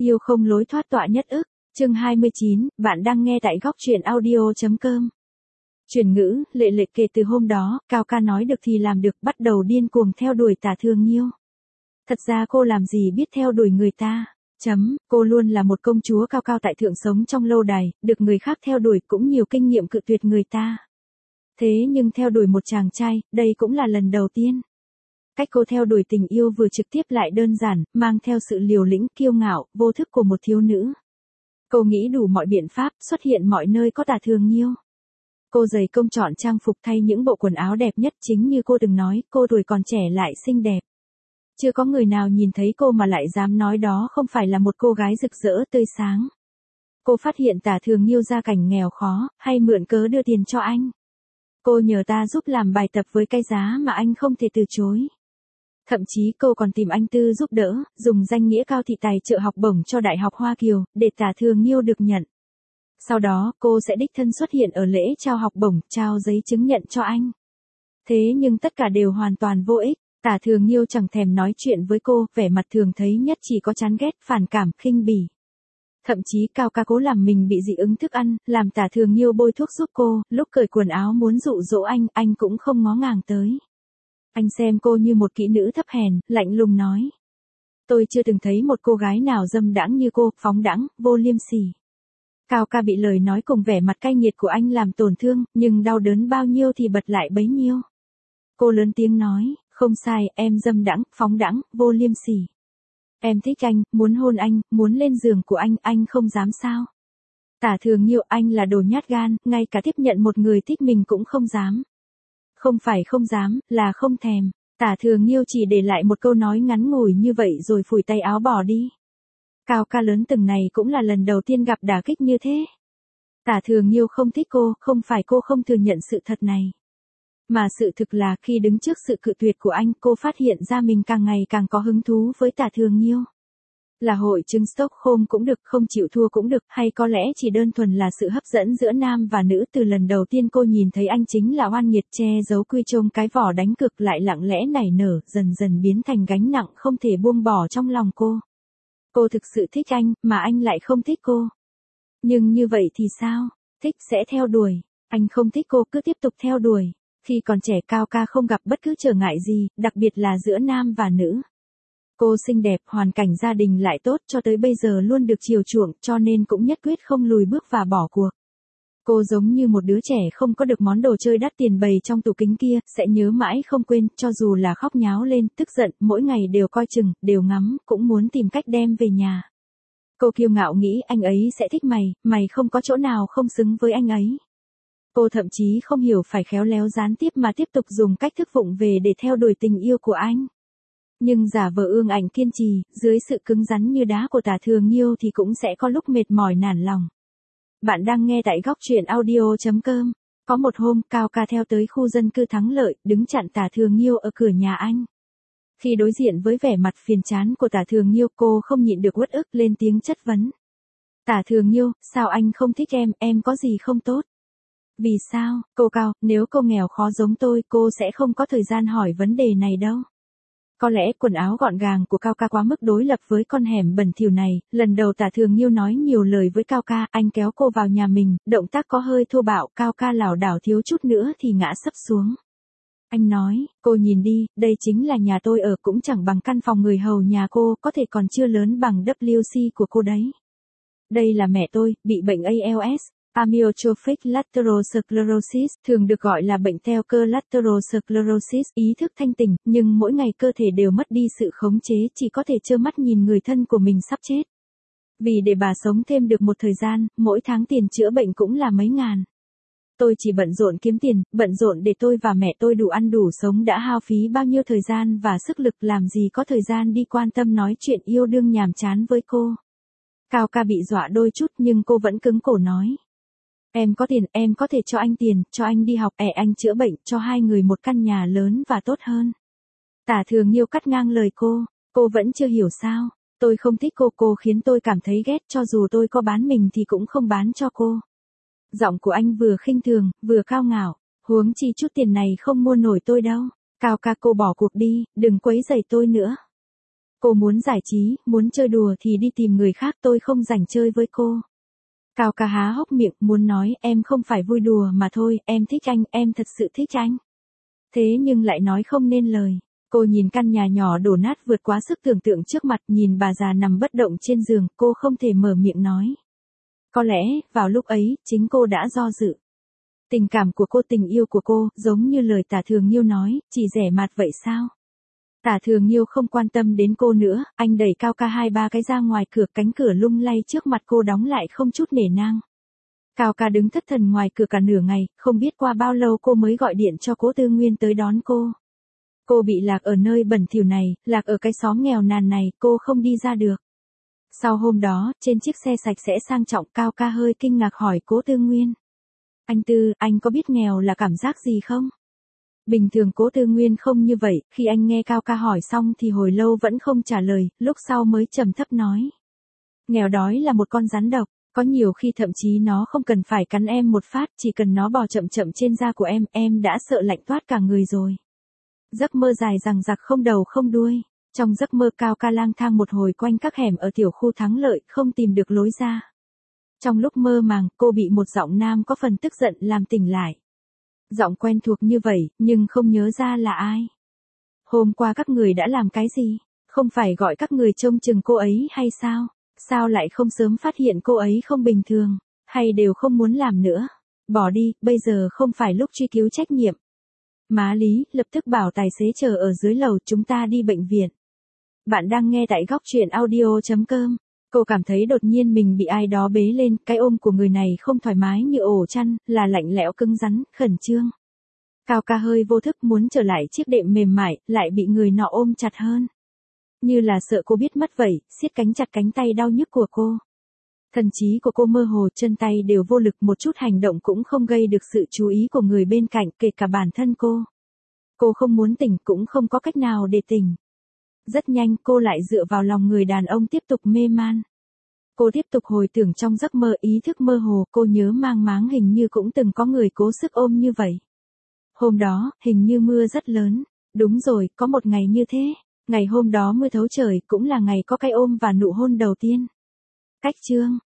Yêu không lối thoát tọa nhất ức. Chương 29, bạn đang nghe tại góc truyện audio.com. Chuyển ngữ, Lệ Lệ kể từ hôm đó, Cao ca nói được thì làm được, bắt đầu điên cuồng theo đuổi Tả Thường Nhiêu. Thật ra cô làm gì biết theo đuổi người ta. Cô luôn là một công chúa cao cao tại thượng sống trong lâu đài, được người khác theo đuổi cũng nhiều kinh nghiệm cự tuyệt người ta. Thế nhưng theo đuổi một chàng trai, đây cũng là lần đầu tiên. Cách cô theo đuổi tình yêu vừa trực tiếp lại đơn giản, mang theo sự liều lĩnh, kiêu ngạo, vô thức của một thiếu nữ. Cô nghĩ đủ mọi biện pháp, xuất hiện mọi nơi có Tả Thường Nhiêu. Cô dày công chọn trang phục thay những bộ quần áo đẹp nhất, chính như cô từng nói, cô tuổi còn trẻ lại xinh đẹp. Chưa có người nào nhìn thấy cô mà lại dám nói đó không phải là một cô gái rực rỡ tươi sáng. Cô phát hiện Tả Thường Nhiêu gia cảnh nghèo khó, hay mượn cớ đưa tiền cho anh. Cô nhờ ta giúp làm bài tập với cái giá mà anh không thể từ chối. Thậm chí cô còn tìm anh Tư giúp đỡ, dùng danh nghĩa Cao thị tài trợ học bổng cho Đại học Hoa Kiều, để Tả Thường Nhiêu được nhận. Sau đó, cô sẽ đích thân xuất hiện ở lễ trao học bổng, trao giấy chứng nhận cho anh. Thế nhưng tất cả đều hoàn toàn vô ích, Tả Thường Nhiêu chẳng thèm nói chuyện với cô, vẻ mặt thường thấy nhất chỉ có chán ghét, phản cảm, khinh bỉ. Thậm chí Cao ca cố làm mình bị dị ứng thức ăn, làm Tả Thường Nhiêu bôi thuốc giúp cô, lúc cởi quần áo muốn dụ dỗ anh cũng không ngó ngàng tới. Anh xem cô như một kỹ nữ thấp hèn, lạnh lùng nói. Tôi chưa từng thấy một cô gái nào dâm đãng như cô, phóng đãng, vô liêm sỉ. Cao ca bị lời nói cùng vẻ mặt cay nghiệt của anh làm tổn thương, nhưng đau đớn bao nhiêu thì bật lại bấy nhiêu. Cô lớn tiếng nói, không sai, em dâm đãng, phóng đãng, vô liêm sỉ. Em thích anh, muốn hôn anh, muốn lên giường của anh không dám sao. Tả Thường Nhiêu, anh là đồ nhát gan, ngay cả tiếp nhận một người thích mình cũng không dám. Không phải không dám, là không thèm. Tả Thường Nhiêu chỉ để lại một câu nói ngắn ngủi như vậy rồi phủi tay áo bỏ đi. Cao ca lớn từng này cũng là lần đầu tiên gặp đả kích như thế. Tả Thường Nhiêu không thích cô, không phải cô không thừa nhận sự thật này. Mà sự thực là khi đứng trước sự cự tuyệt của anh, cô phát hiện ra mình càng ngày càng có hứng thú với Tả Thường Nhiêu. Là hội chứng Stockholm cũng được, không chịu thua cũng được, hay có lẽ chỉ đơn thuần là sự hấp dẫn giữa nam và nữ. Từ lần đầu tiên cô nhìn thấy anh chính là oan nghiệt, che giấu quy chông cái vỏ đánh cược lại lặng lẽ nảy nở, dần dần biến thành gánh nặng không thể buông bỏ trong lòng cô. Cô thực sự thích anh, mà anh lại không thích cô. Nhưng như vậy thì sao? Thích sẽ theo đuổi. Anh không thích cô, cứ tiếp tục theo đuổi. Khi còn trẻ Cao ca không gặp bất cứ trở ngại gì, đặc biệt là giữa nam và nữ. Cô xinh đẹp, hoàn cảnh gia đình lại tốt, cho tới bây giờ luôn được chiều chuộng, cho nên cũng nhất quyết không lùi bước và bỏ cuộc. Cô giống như một đứa trẻ không có được món đồ chơi đắt tiền bày trong tủ kính kia, sẽ nhớ mãi không quên, cho dù là khóc nháo lên, tức giận, mỗi ngày đều coi chừng, đều ngắm, cũng muốn tìm cách đem về nhà. Cô kiêu ngạo nghĩ anh ấy sẽ thích mày không có chỗ nào không xứng với anh ấy. Cô thậm chí không hiểu phải khéo léo gián tiếp mà tiếp tục dùng cách thức vụng về để theo đuổi tình yêu của anh. Nhưng giả vờ ương ảnh kiên trì, dưới sự cứng rắn như đá của Tả Thường Nhiêu thì cũng sẽ có lúc mệt mỏi nản lòng. Bạn đang nghe tại góc truyện audio.com. Có một hôm, Cao ca theo tới khu dân cư Thắng Lợi, đứng chặn Tả Thường Nhiêu ở cửa nhà anh. Khi đối diện với vẻ mặt phiền chán của Tả Thường Nhiêu, cô không nhịn được uất ức lên tiếng chất vấn. Tả Thường Nhiêu, sao anh không thích em có gì không tốt? Vì sao, cô Cao, nếu cô nghèo khó giống tôi, cô sẽ không có thời gian hỏi vấn đề này đâu. Có lẽ quần áo gọn gàng của Cao ca quá mức đối lập với con hẻm bẩn thỉu này, lần đầu Tả Thường Nhiêu nói nhiều lời với Cao ca, anh kéo cô vào nhà mình, động tác có hơi thô bạo, Cao ca lảo đảo thiếu chút nữa thì ngã sấp xuống. Anh nói, cô nhìn đi, đây chính là nhà tôi ở, cũng chẳng bằng căn phòng người hầu nhà cô, có thể còn chưa lớn bằng WC của cô đấy. Đây là mẹ tôi, bị bệnh ALS. Amyotrophic lateral sclerosis, thường được gọi là bệnh theo cơ lateral sclerosis, ý thức thanh tỉnh, nhưng mỗi ngày cơ thể đều mất đi sự khống chế, chỉ có thể trơ mắt nhìn người thân của mình sắp chết. Vì để bà sống thêm được một thời gian, mỗi tháng tiền chữa bệnh cũng là mấy ngàn. Tôi chỉ bận rộn kiếm tiền, bận rộn để tôi và mẹ tôi đủ ăn đủ sống, đã hao phí bao nhiêu thời gian và sức lực, làm gì có thời gian đi quan tâm nói chuyện yêu đương nhàm chán với cô. Cao ca bị dọa đôi chút nhưng cô vẫn cứng cổ nói. Em có tiền, em có thể cho anh tiền, cho anh đi học, anh chữa bệnh, cho hai người một căn nhà lớn và tốt hơn. Tả Thường Nhiêu cắt ngang lời cô vẫn chưa hiểu sao, tôi không thích cô khiến tôi cảm thấy ghét, cho dù tôi có bán mình thì cũng không bán cho cô. Giọng của anh vừa khinh thường, vừa cao ngạo, huống chi chút tiền này không mua nổi tôi đâu. Cao ca, cô bỏ cuộc đi, đừng quấy rầy tôi nữa. Cô muốn giải trí, muốn chơi đùa thì đi tìm người khác, tôi không rảnh chơi với cô. Cao ca há hốc miệng, muốn nói em không phải vui đùa mà thôi, em thích anh, em thật sự thích anh. Thế nhưng lại nói không nên lời. Cô nhìn căn nhà nhỏ đổ nát vượt quá sức tưởng tượng trước mặt, nhìn bà già nằm bất động trên giường, cô không thể mở miệng nói. Có lẽ, vào lúc ấy, chính cô đã do dự. Tình cảm của cô, tình yêu của cô, giống như lời Tả Thường Nhiêu nói, chỉ rẻ mạt vậy sao? Tả Thường Nhiêu không quan tâm đến cô nữa, anh đẩy Cao ca 2-3 cái ra ngoài cửa, cánh cửa lung lay trước mặt cô đóng lại không chút nể nang. Cao ca đứng thất thần ngoài cửa cả nửa ngày, không biết qua bao lâu cô mới gọi điện cho Cố Tư Nguyên tới đón cô. Cô bị lạc ở nơi bẩn thỉu này, lạc ở cái xóm nghèo nàn này, cô không đi ra được. Sau hôm đó, trên chiếc xe sạch sẽ sang trọng, Cao ca hơi kinh ngạc hỏi Cố Tư Nguyên. Anh Tư, anh có biết nghèo là cảm giác gì không? Bình thường Cố Tư Nguyên không như vậy, khi anh nghe Cao ca hỏi xong thì hồi lâu vẫn không trả lời, lúc sau mới trầm thấp nói. Nghèo đói là một con rắn độc, có nhiều khi thậm chí nó không cần phải cắn em một phát, chỉ cần nó bò chậm chậm trên da của em đã sợ lạnh toát cả người rồi. Giấc mơ dài dằng dặc không đầu không đuôi, trong giấc mơ Cao ca lang thang một hồi quanh các hẻm ở tiểu khu Thắng Lợi, không tìm được lối ra. Trong lúc mơ màng, cô bị một giọng nam có phần tức giận làm tỉnh lại. Giọng quen thuộc như vậy, nhưng không nhớ ra là ai. Hôm qua các người đã làm cái gì? Không phải gọi các người trông chừng cô ấy hay sao? Sao lại không sớm phát hiện cô ấy không bình thường? Hay đều không muốn làm nữa? Bỏ đi, bây giờ không phải lúc truy cứu trách nhiệm. Má Lý, lập tức bảo tài xế chờ ở dưới lầu, chúng ta đi bệnh viện. Bạn đang nghe tại góc truyện audio.com. Cô cảm thấy đột nhiên mình bị ai đó bế lên, cái ôm của người này không thoải mái như ổ chăn, là lạnh lẽo cứng rắn, khẩn trương. Cao ca hơi vô thức muốn trở lại chiếc đệm mềm mại, lại bị người nọ ôm chặt hơn. Như là sợ cô biết mất vậy, siết cánh chặt cánh tay đau nhức của cô. Thần trí của cô mơ hồ, chân tay đều vô lực, một chút hành động cũng không gây được sự chú ý của người bên cạnh, kể cả bản thân cô. Cô không muốn tỉnh, cũng không có cách nào để tỉnh. Rất nhanh cô lại dựa vào lòng người đàn ông tiếp tục mê man. Cô tiếp tục hồi tưởng trong giấc mơ, ý thức mơ hồ, cô nhớ mang máng hình như cũng từng có người cố sức ôm như vậy. Hôm đó, hình như mưa rất lớn. Đúng rồi, có một ngày như thế. Ngày hôm đó mưa thấu trời, cũng là ngày có cái ôm và nụ hôn đầu tiên. Cách chương